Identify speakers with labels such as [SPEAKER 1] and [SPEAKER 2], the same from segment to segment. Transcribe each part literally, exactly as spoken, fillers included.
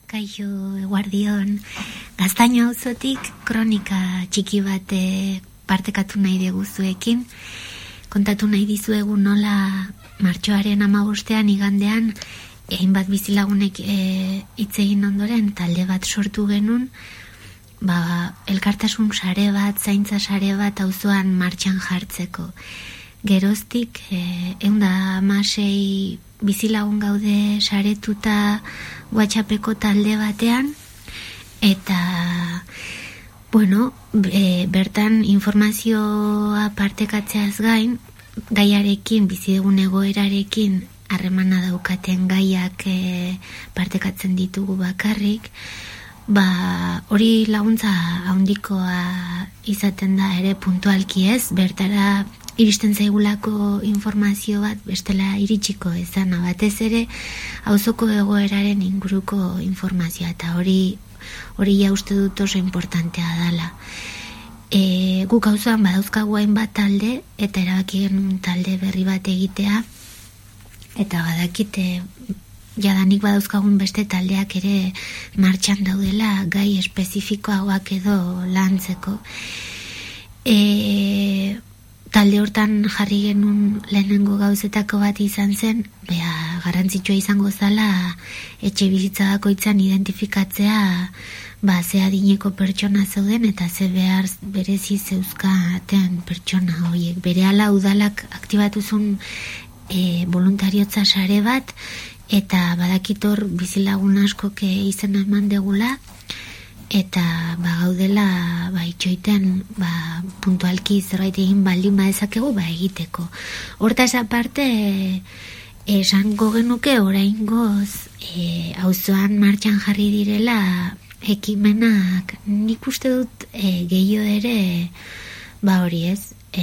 [SPEAKER 1] Kaixo, eguardion. Gaztaina auzotik kronika txiki bat partekatu nahi deguzuekin. Kontatu nahi dizuegu nola martxoaren hamabostean igandean hainbat bizilagunek hitz egin ondoren talde bat sortu genuen, ba, elkartasun sare bat, zaintza sare bat auzoan martxan jartzeko. Geroztik ehun eta hamasei bizilagun gaude saretuta WhatsAppeko talde batean, eta bueno, e, bertan informazioa partekatzeaz gain, gaiarekin, bizi dugun egoerarekin harremana daukaten gaiak e, partekatzen ditugu bakarrik, ba, hori laguntza handikoa izaten da ere puntualki ez, bertara iristen zaigulako informazio bat bestela iritsiko ezana, batez ere auzoko egoeraren inguruko informazioa, eta hori hori ja uste dut oso importantea dela. E, guk auzoan badauzkagu hainbat talde, eta erabaki genuen talde berri bat egitea, eta badakite jadanik badauzkagun beste taldeak ere martxan daudela gai espezifikoagoak edo lantzeko. E, talde hortan jarri genuen lehenengo gauzetako bat izan zen, bea garrantzitsua izango zala etxe bizitza bakoitzan identifikatzea ba, ze adineko pertsona zeuden eta ze behar berezi zeuzkaten pertsona horiek. Berehala udalak aktibatuzun e, voluntariotza sare bat, eta badakitor bizilagun askok izena eman degula, eta ba, gaudela ba, itxoiten ba, puntualki zerbait egin baldin badezakegu ba, egiteko. Hortaz aparte e, esango genuke oraingoz e, auzoan martxan jarri direla ekimenak, nik uste dut e, gehiago ere ba hori ez e,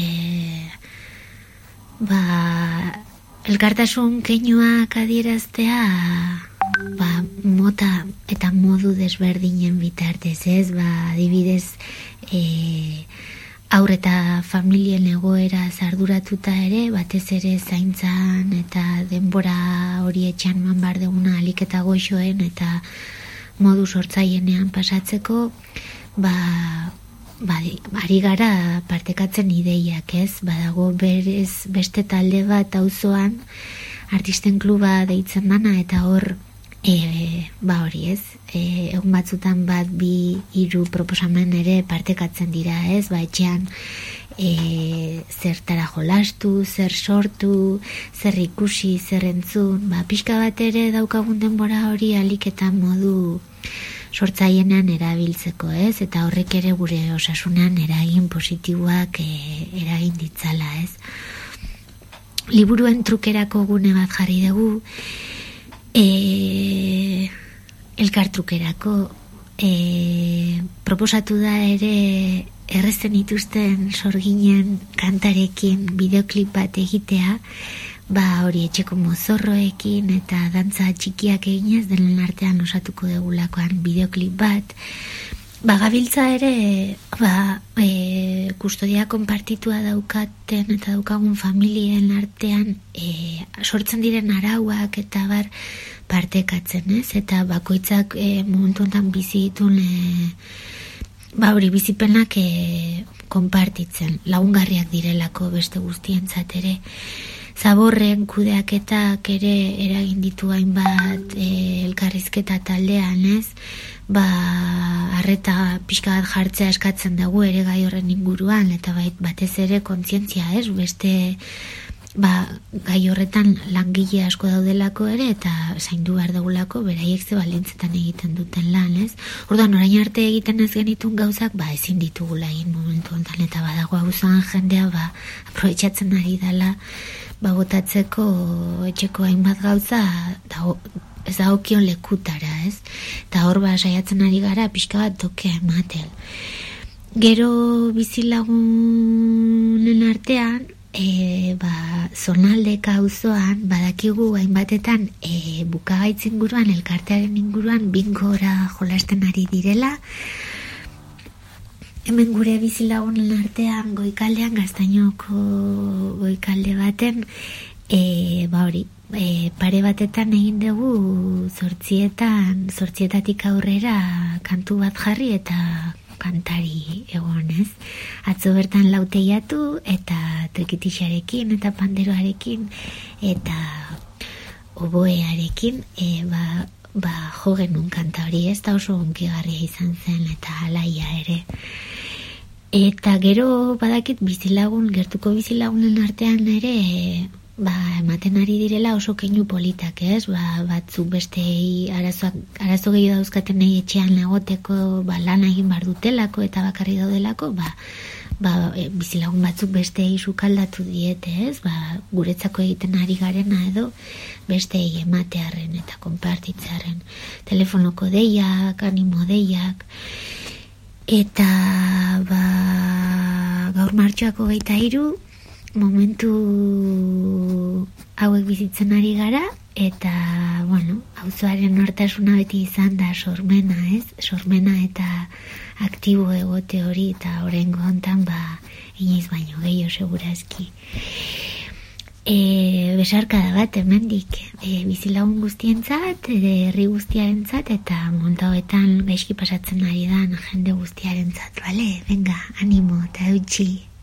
[SPEAKER 1] ba elkartasun keinuak adieraztea ba, mota eta modu desberdinen bitartez, ez? Ba, adibidez, e, haur eta familien egoera zarduratuta ere, batez ere zaintzan eta denbora hori etxan man bar deguna alik eta goxoen eta modu sortzaienean pasatzeko, ba, ba, ari gara partekatzen ideiak, ez? Badago berez beste talde bat auzoan, artisten kluba deitzen dana, eta hor E, ba hori ez, e, egun batzutan bat bi hiru proposamen ere partekatzen dira ez, ba etxean e, zertara jolastu, zer sortu, zer ikusi, zer entzun, ba pixka bat ere daukagun denbora hori alik eta modu sortzaienean erabiltzeko ez, eta horrek ere gure osasunean eragin positiboak e, eragin ditzala ez. Liburuen trukerako gune bat jarri dugu, E, elkartrukerako e, proposatu da ere errezen ituzten sorginen kantarekin bideoklip bat egitea, ba hori etxeko mozorroekin eta dantza txikiak eginez denen artean osatuko degulakoan bideoklip bat. Ba, gabiltza ere ba, e, kustodia konpartitua daukaten eta daukagun familien artean e, sortzen diren arauak eta bar partekatzen, ez? Eta bakoitzak e, momentu honetan bizi ditun e, ba hori bizipenak e, konpartitzen, lagungarriak direlako beste guztientzat ere. Zaborren kudeaketak ere eragin ditu hainbat e, elkarrizketa taldean, ez? Ba, arreta pixka bat jartzea eskatzen dugu ere gai horren inguruan, eta bait, batez ere kontzientzia, ez? Beste ba, gai horretan langile asko daudelako ere, eta zaindu behar dugulako beraiek ze balintzetan egiten duten lan, ez? Orduan, orain arte egiten ez genitun gauzak, ba, ezin ditugula egin momentu honetan, eta badago auzoan jendea, ba, aprobetxatzen ari dela, ba, botatzeko etxeko hainbat gauza, da, ez da okion lekutara, ez? Eta hor ba, saiatzen ari gara, pixka bat doke ematen. Gero bizilagunen artean, e, ba, zonaldeka auzoan, badakigu hainbatetan, e, bukagaitz inguruan, elkartearen inguruan, bingora jolasten ari direla. Hemen gure bizilagunen artean, goikaldean, Gaztainoko goikalde baten, e, ba hori, e, pare batetan egin dugu zortzietan, zortzietatik aurrera kantu bat jarri eta kantari egon, ez? Atzo bertan lauteiatu eta trikitixarekin eta panderoarekin eta oboearekin e, ba, ba jo genuen kanta hori, ez da oso onkigarria izan zen eta alaia ere. Eta gero badakit bizilagun, gertuko bizilagunen artean ere e, ba, ematen ari direla oso keinu politak, ez? Ba, batzuk bestei arazoak, arazo gehiago dauzkatenei etxean egoteko, ba, lan egin bar dutelako eta bakarri daudelako, ba, ba, e, bizilagun batzuk bestei sukaldatu diete, ez? Ba, guretzako egiten ari garena edo bestei ematearren eta konpartitzearren. Telefonoko deiak, animo deiak, eta ba, gaur martxoako hogeita hiru momentu hauek bizitzen ari gara, eta, bueno, auzoaren nortasuna beti izan da sormena, ez? Sormena eta aktibo egote hori, eta oraingo hontan, ba, inoiz baino gehiago segurazki. E, besarkada bat hemendik e, bizilagun guztientzat, e, herri guztiarentzat eta monta hoetan gaizki pasatzen ari da jende guztiarentzat, bale? Venga, animo eta eutxi.